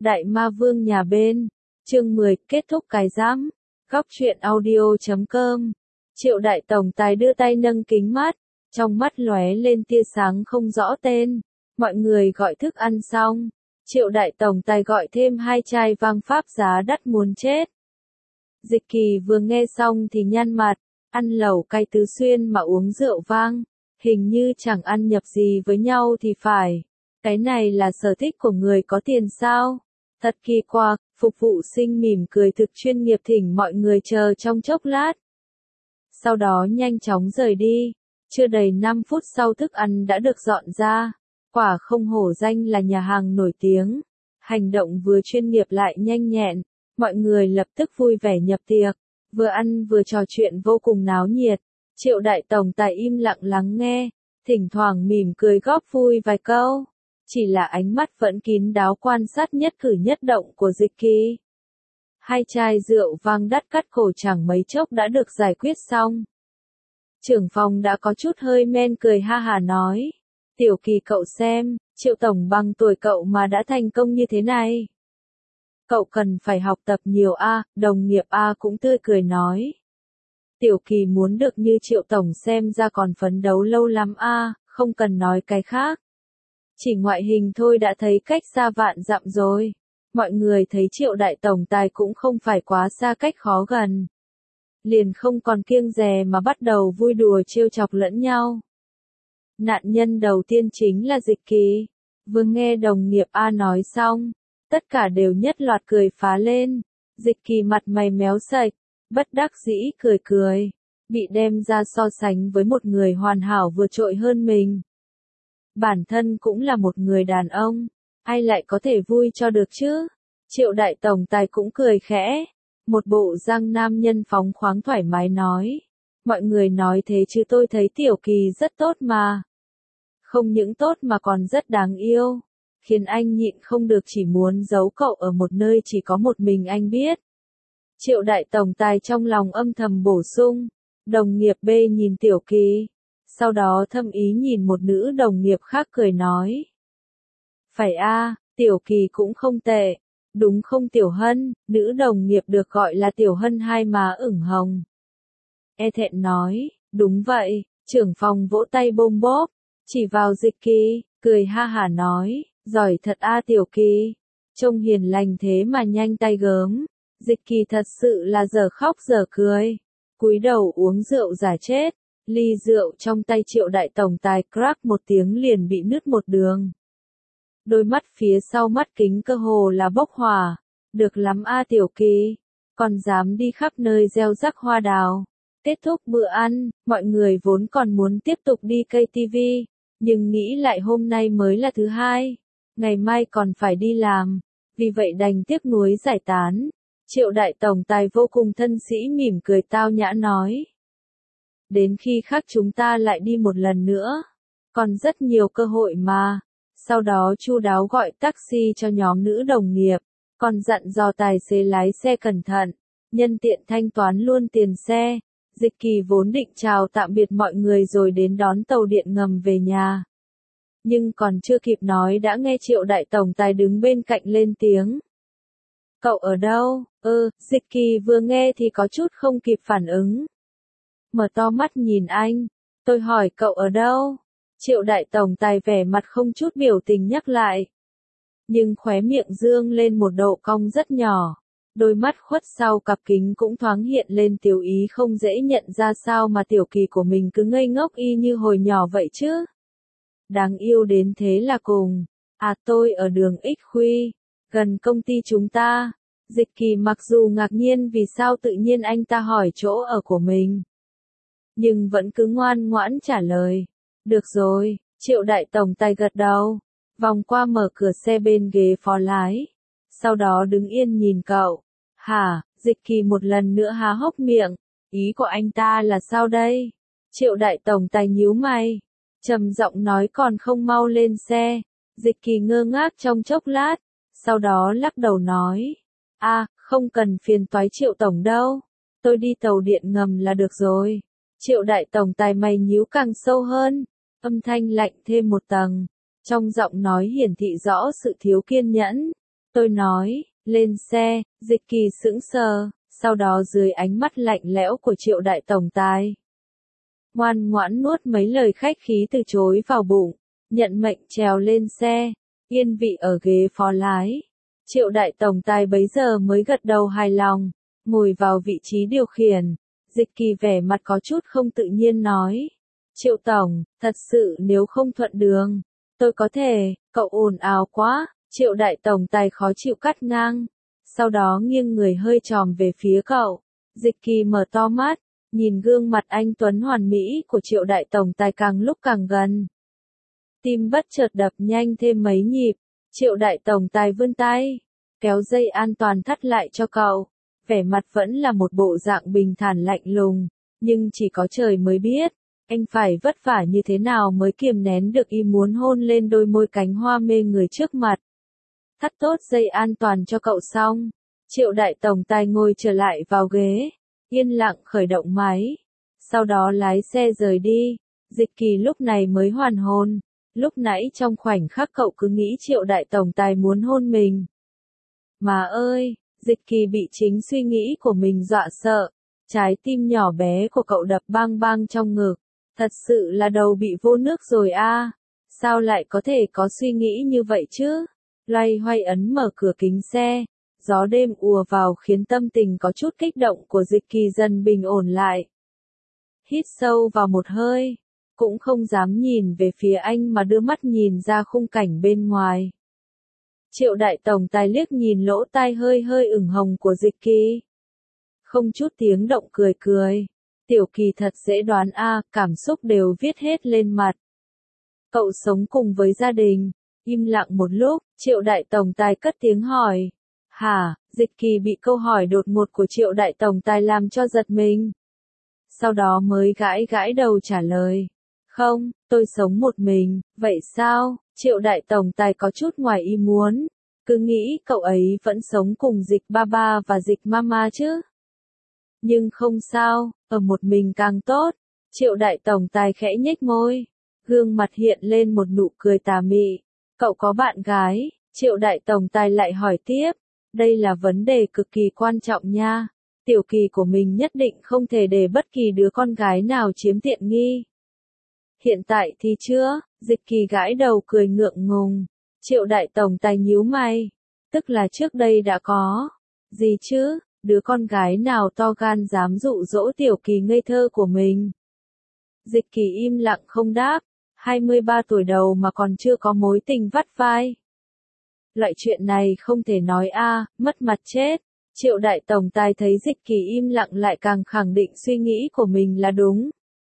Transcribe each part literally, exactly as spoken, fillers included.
Đại Ma Vương nhà bên, chương mười, kết thúc cái giám, góc truyện audio chấm com. Triệu Đại Tổng Tài đưa tay nâng kính mắt, trong mắt lóe lên tia sáng không rõ tên. Mọi người gọi thức ăn xong, Triệu Đại Tổng Tài gọi thêm hai chai vang pháp giá đắt muốn chết. Dịch Kỳ vừa nghe xong thì nhăn mặt, ăn lẩu cay Tứ Xuyên mà uống rượu vang, hình như chẳng ăn nhập gì với nhau thì phải. Cái này là sở thích của người có tiền sao? Thật kỳ quặc, phục vụ sinh mỉm cười thực chuyên nghiệp thỉnh mọi người chờ trong chốc lát. Sau đó nhanh chóng rời đi, chưa đầy năm phút sau thức ăn đã được dọn ra, quả không hổ danh là nhà hàng nổi tiếng. Hành động vừa chuyên nghiệp lại nhanh nhẹn, mọi người lập tức vui vẻ nhập tiệc, vừa ăn vừa trò chuyện vô cùng náo nhiệt. Triệu Đại Tổng Tài im lặng lắng nghe, thỉnh thoảng mỉm cười góp vui vài câu. Chỉ là ánh mắt vẫn kín đáo quan sát nhất cử nhất động của Dịch Kỳ. Hai chai rượu vang đắt cắt cổ chẳng mấy chốc đã được giải quyết xong. Trưởng phòng đã có chút hơi men cười ha hà nói. Tiểu Kỳ cậu xem, Triệu Tổng bằng tuổi cậu mà đã thành công như thế này. Cậu cần phải học tập nhiều a, đồng nghiệp A cũng tươi cười nói. Tiểu Kỳ muốn được như Triệu Tổng xem ra còn phấn đấu lâu lắm a, không cần nói cái khác. Chỉ ngoại hình thôi đã thấy cách xa vạn dặm rồi. Mọi người thấy Triệu Đại Tổng Tài cũng không phải quá xa cách khó gần. Liền không còn kiêng dè mà bắt đầu vui đùa trêu chọc lẫn nhau. Nạn nhân đầu tiên chính là Dịch Kỳ. Vừa nghe đồng nghiệp A nói xong, tất cả đều nhất loạt cười phá lên. Dịch Kỳ mặt mày méo sạch, bất đắc dĩ cười cười, bị đem ra so sánh với một người hoàn hảo vượt trội hơn mình. Bản thân cũng là một người đàn ông, ai lại có thể vui cho được chứ? Triệu Đại Tổng Tài cũng cười khẽ, một bộ răng nam nhân phóng khoáng thoải mái nói. Mọi người nói thế chứ tôi thấy Tiểu Kỳ rất tốt mà. Không những tốt mà còn rất đáng yêu, khiến anh nhịn không được chỉ muốn giấu cậu ở một nơi chỉ có một mình anh biết. Triệu Đại Tổng Tài trong lòng âm thầm bổ sung, đồng nghiệp B nhìn Tiểu Kỳ. Sau đó thâm ý nhìn một nữ đồng nghiệp khác cười nói. Phải a, Tiểu Kỳ cũng không tệ, đúng không Tiểu Hân? Nữ đồng nghiệp được gọi là Tiểu Hân hai má ửng hồng. E thẹn nói, đúng vậy, trưởng phòng vỗ tay bôm bốp, chỉ vào Dịch Kỳ, cười ha hả nói, giỏi thật a Tiểu Kỳ, trông hiền lành thế mà nhanh tay gớm. Dịch Kỳ thật sự là giờ khóc giờ cười, cúi đầu uống rượu giả chết. Ly rượu trong tay Triệu Đại Tổng Tài crack một tiếng liền bị nứt một đường. Đôi mắt phía sau mắt kính cơ hồ là bốc hỏa. Được lắm a Tiểu Kỳ, còn dám đi khắp nơi gieo rắc hoa đào. Kết thúc bữa ăn, mọi người vốn còn muốn tiếp tục đi ca tê vê, nhưng nghĩ lại hôm nay mới là thứ hai, ngày mai còn phải đi làm, vì vậy đành tiếc nuối giải tán. Triệu Đại Tổng Tài vô cùng thân sĩ mỉm cười tao nhã nói. Đến khi khác chúng ta lại đi một lần nữa, còn rất nhiều cơ hội mà. Sau đó chu đáo gọi taxi cho nhóm nữ đồng nghiệp, còn dặn dò tài xế lái xe cẩn thận, nhân tiện thanh toán luôn tiền xe. Dịch Kỳ vốn định chào tạm biệt mọi người rồi đến đón tàu điện ngầm về nhà. Nhưng còn chưa kịp nói đã nghe Triệu Đại Tổng Tài đứng bên cạnh lên tiếng. Cậu ở đâu? Ơ, Dịch Kỳ vừa nghe thì có chút không kịp phản ứng. Mở to mắt nhìn anh, tôi hỏi cậu ở đâu? Triệu Đại Tổng Tài vẻ mặt không chút biểu tình nhắc lại. Nhưng khóe miệng dương lên một độ cong rất nhỏ, đôi mắt khuất sau cặp kính cũng thoáng hiện lên tiểu ý không dễ nhận ra sao mà Tiểu Kỳ của mình cứ ngây ngốc y như hồi nhỏ vậy chứ. Đáng yêu đến thế là cùng. À tôi ở đường Ích Khuy, gần công ty chúng ta. Dịch Kỳ mặc dù ngạc nhiên vì sao tự nhiên anh ta hỏi chỗ ở của mình, nhưng vẫn cứ ngoan ngoãn trả lời. Được rồi, Triệu Đại Tổng Tài gật đầu, vòng qua mở cửa xe bên ghế phó lái, sau đó đứng yên nhìn cậu. Hả? Dịch Kỳ một lần nữa há hốc miệng, ý của anh ta là sao đây? Triệu Đại Tổng Tài nhíu mày, trầm giọng nói còn không mau lên xe. Dịch Kỳ ngơ ngác trong chốc lát, sau đó lắc đầu nói. À, không cần phiền toái Triệu Tổng đâu, tôi đi tàu điện ngầm là được rồi. Triệu Đại Tổng Tài mày nhíu càng sâu hơn, âm thanh lạnh thêm một tầng, trong giọng nói hiển thị rõ sự thiếu kiên nhẫn. Tôi nói, lên xe, Dịch Kỳ sững sờ, sau đó dưới ánh mắt lạnh lẽo của Triệu đại tổng tài, ngoan ngoãn nuốt mấy lời khách khí từ chối vào bụng, nhận mệnh trèo lên xe, yên vị ở ghế phó lái. Triệu đại tổng tài bấy giờ mới gật đầu hài lòng, ngồi vào vị trí điều khiển. Dịch Kỳ vẻ mặt có chút không tự nhiên nói, Triệu tổng, thật sự nếu không thuận đường, tôi có thể, cậu ồn ào quá. Triệu đại tổng tài khó chịu cắt ngang, sau đó nghiêng người hơi tròn về phía cậu. Dịch Kỳ mở to mắt, nhìn gương mặt anh tuấn hoàn mỹ của Triệu đại tổng tài càng lúc càng gần. Tim bất chợt đập nhanh thêm mấy nhịp. Triệu đại tổng tài vươn tay, kéo dây an toàn thắt lại cho cậu. Vẻ mặt vẫn là một bộ dạng bình thản lạnh lùng, nhưng chỉ có trời mới biết, anh phải vất vả như thế nào mới kiềm nén được ý muốn hôn lên đôi môi cánh hoa mê người trước mặt. Thắt tốt dây an toàn cho cậu xong, Triệu đại tổng tài ngồi trở lại vào ghế, yên lặng khởi động máy, sau đó lái xe rời đi. Dịch Kỳ lúc này mới hoàn hồn, lúc nãy trong khoảnh khắc cậu cứ nghĩ Triệu đại tổng tài muốn hôn mình. Mà ơi, Dịch Kỳ bị chính suy nghĩ của mình dọa sợ, trái tim nhỏ bé của cậu đập bang bang trong ngực, thật sự là đầu bị vô nước rồi a, sao lại có thể có suy nghĩ như vậy chứ? Loay hoay ấn mở cửa kính xe, gió đêm ùa vào khiến tâm tình có chút kích động của Dịch Kỳ dần bình ổn lại. Hít sâu vào một hơi, cũng không dám nhìn về phía anh mà đưa mắt nhìn ra khung cảnh bên ngoài. Triệu đại tổng tài liếc nhìn lỗ tai hơi hơi ửng hồng của Dịch Kỳ, không chút tiếng động cười cười. Tiểu Kỳ thật dễ đoán a, cảm xúc đều viết hết lên mặt. Cậu sống cùng với gia đình. Im lặng một lúc, Triệu đại tổng tài cất tiếng hỏi. Hả? Dịch Kỳ bị câu hỏi đột ngột của Triệu đại tổng tài làm cho giật mình. Sau đó mới gãi gãi đầu trả lời. Không, tôi sống một mình. Vậy sao? Triệu đại tổng tài có chút ngoài ý muốn. Cứ nghĩ cậu ấy vẫn sống cùng Dịch ba ba và Dịch mama chứ. Nhưng không sao, ở một mình càng tốt. Triệu đại tổng tài khẽ nhếch môi, gương mặt hiện lên một nụ cười tà mị. Cậu có bạn gái? Triệu đại tổng tài lại hỏi tiếp. Đây là vấn đề cực kỳ quan trọng nha. Tiểu Kỳ của mình nhất định không thể để bất kỳ đứa con gái nào chiếm tiện nghi. Hiện tại thì chưa. Dịch Kỳ gãi đầu cười ngượng ngùng. Triệu đại tổng tài nhíu mày. Tức là trước đây đã có. Gì chứ? Đứa con gái nào to gan dám dụ dỗ Tiểu Kỳ ngây thơ của mình? Dịch Kỳ im lặng không đáp. hai mươi ba tuổi đầu mà còn chưa có mối tình vắt vai. Loại chuyện này không thể nói a, mất mặt chết. Triệu đại tổng tài thấy Dịch Kỳ im lặng lại càng khẳng định suy nghĩ của mình là đúng.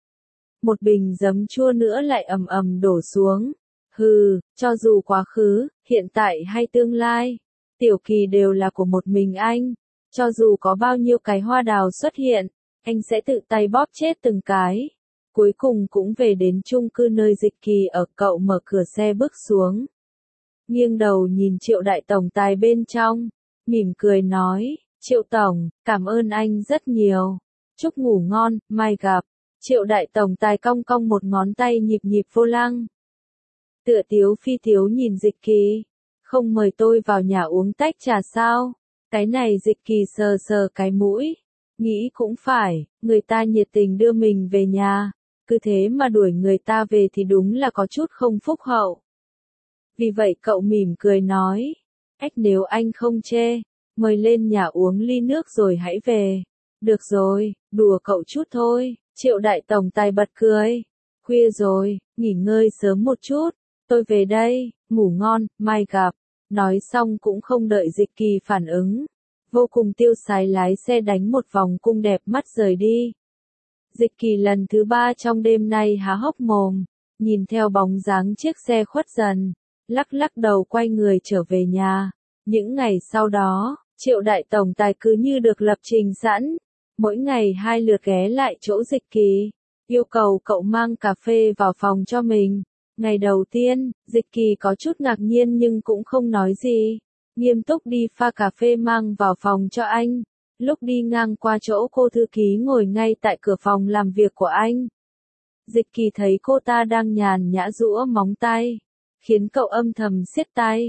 Một bình giấm chua nữa lại ầm ầm đổ xuống. Hừ, cho dù quá khứ, hiện tại hay tương lai, Tiểu Kỳ đều là của một mình anh. Cho dù có bao nhiêu cái hoa đào xuất hiện, anh sẽ tự tay bóp chết từng cái. Cuối cùng cũng về đến chung cư nơi Dịch Kỳ ở. Cậu mở cửa xe bước xuống, nghiêng đầu nhìn Triệu đại tổng tài bên trong, mỉm cười nói, Triệu tổng, cảm ơn anh rất nhiều. Chúc ngủ ngon, mai gặp. Triệu đại tổng tài cong cong một ngón tay nhịp nhịp vô lăng. Tựa tiếu phi tiếu nhìn Dịch Kỳ, không mời tôi vào nhà uống tách trà sao? Cái này Dịch Kỳ sờ sờ cái mũi, nghĩ cũng phải, người ta nhiệt tình đưa mình về nhà, cứ thế mà đuổi người ta về thì đúng là có chút không phúc hậu. Vì vậy cậu mỉm cười nói, ếch nếu anh không chê, mời lên nhà uống ly nước rồi hãy về. Được rồi, đùa cậu chút thôi. Triệu đại tổng tài bật cười. Khuya rồi, nghỉ ngơi sớm một chút, tôi về đây, ngủ ngon, mai gặp. Nói xong cũng không đợi Dịch Kỳ phản ứng, vô cùng tiêu sái lái xe đánh một vòng cung đẹp mắt rời đi. Dịch Kỳ lần thứ ba trong đêm nay há hốc mồm, nhìn theo bóng dáng chiếc xe khuất dần, lắc lắc đầu quay người trở về nhà. Những ngày sau đó, Triệu đại tổng tài cứ như được lập trình sẵn, mỗi ngày hai lượt ghé lại chỗ Dịch Kỳ, yêu cầu cậu mang cà phê vào phòng cho mình. Ngày đầu tiên, Dịch Kỳ có chút ngạc nhiên nhưng cũng không nói gì, nghiêm túc đi pha cà phê mang vào phòng cho anh. Lúc đi ngang qua chỗ cô thư ký ngồi ngay tại cửa phòng làm việc của anh, Dịch Kỳ thấy cô ta đang nhàn nhã giũa móng tay, khiến cậu âm thầm siết tay.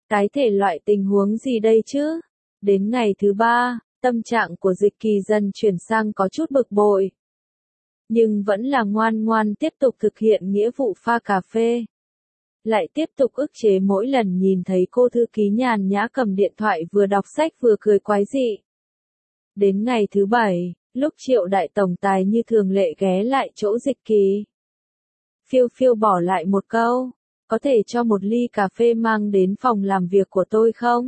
Cái thể loại tình huống gì đây chứ? Đến ngày thứ ba, tâm trạng của Dịch Kỳ dần chuyển sang có chút bực bội. Nhưng vẫn là ngoan ngoan tiếp tục thực hiện nghĩa vụ pha cà phê. Lại tiếp tục ức chế mỗi lần nhìn thấy cô thư ký nhàn nhã cầm điện thoại vừa đọc sách vừa cười quái dị. Đến ngày thứ bảy, lúc Triệu đại tổng tài như thường lệ ghé lại chỗ Dịch Kỳ. Phiêu phiêu bỏ lại một câu, có thể cho một ly cà phê mang đến phòng làm việc của tôi không?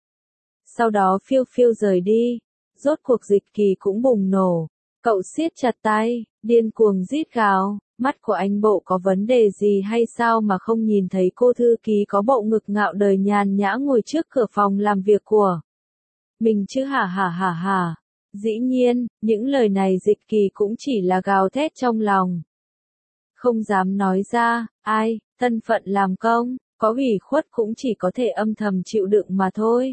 Sau đó phiêu phiêu rời đi, rốt cuộc Dịch Kỳ cũng bùng nổ, cậu siết chặt tay, điên cuồng rít gào, mắt của anh bộ có vấn đề gì hay sao mà không nhìn thấy cô thư ký có bộ ngực ngạo đời nhàn nhã ngồi trước cửa phòng làm việc của mình chứ hả hả hả hả. Dĩ nhiên, những lời này Dịch Kỳ cũng chỉ là gào thét trong lòng. Không dám nói ra, ai, thân phận làm công, có ủy khuất cũng chỉ có thể âm thầm chịu đựng mà thôi.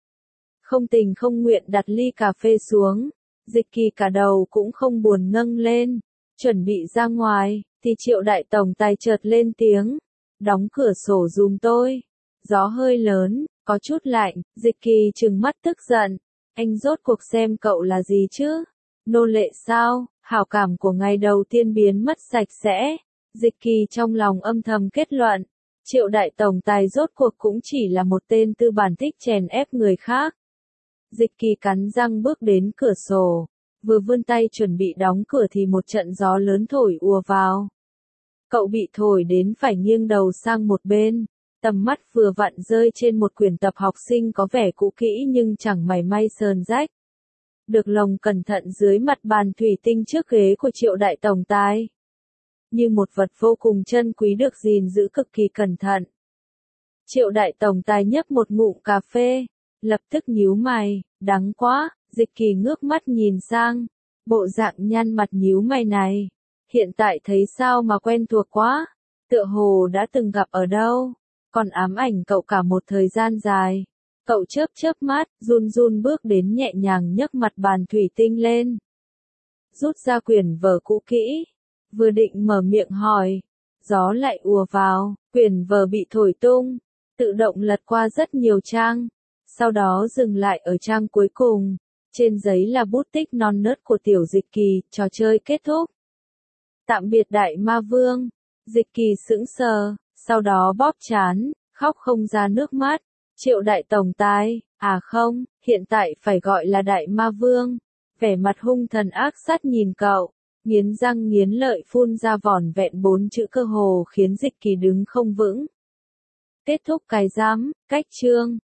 Không tình không nguyện đặt ly cà phê xuống, Dịch Kỳ cả đầu cũng không buồn nâng lên, chuẩn bị ra ngoài, thì Triệu đại tổng tài chợt lên tiếng, đóng cửa sổ giùm tôi. Gió hơi lớn, có chút lạnh, Dịch Kỳ trừng mắt tức giận, anh rốt cuộc xem cậu là gì chứ? Nô lệ sao? Hảo cảm của ngày đầu tiên biến mất sạch sẽ. Dịch Kỳ trong lòng âm thầm kết luận, Triệu đại tổng tài rốt cuộc cũng chỉ là một tên tư bản thích chèn ép người khác. Dịch Kỳ cắn răng bước đến cửa sổ, vừa vươn tay chuẩn bị đóng cửa thì một trận gió lớn thổi ùa vào. Cậu bị thổi đến phải nghiêng đầu sang một bên, tầm mắt vừa vặn rơi trên một quyển tập học sinh có vẻ cũ kỹ nhưng chẳng mảy may sờn rách. Được lồng cẩn thận dưới mặt bàn thủy tinh trước ghế của Triệu đại tổng tài. Như một vật vô cùng chân quý được gìn giữ cực kỳ cẩn thận. Triệu đại tổng tài nhấp một ngụm cà phê, lập tức nhíu mày, đắng quá, Dịch Kỳ ngước mắt nhìn sang, bộ dạng nhăn mặt nhíu mày này, hiện tại thấy sao mà quen thuộc quá, tựa hồ đã từng gặp ở đâu, còn ám ảnh cậu cả một thời gian dài. Cậu chớp chớp mắt, run run bước đến nhẹ nhàng nhấc mặt bàn thủy tinh lên. Rút ra quyển vở cũ kỹ, vừa định mở miệng hỏi, gió lại ùa vào, quyển vở bị thổi tung, tự động lật qua rất nhiều trang, sau đó dừng lại ở trang cuối cùng, trên giấy là bút tích non nớt của tiểu Dịch Kỳ, trò chơi kết thúc. Tạm biệt đại ma vương, Dịch Kỳ sững sờ, sau đó bóp trán, khóc không ra nước mắt. Triệu đại tổng tài, à không, hiện tại phải gọi là đại ma vương, vẻ mặt hung thần ác sát nhìn cậu, nghiến răng nghiến lợi phun ra vỏn vẹn bốn chữ cơ hồ khiến Dịch Kỳ đứng không vững. Kết thúc cái giám, cách chương.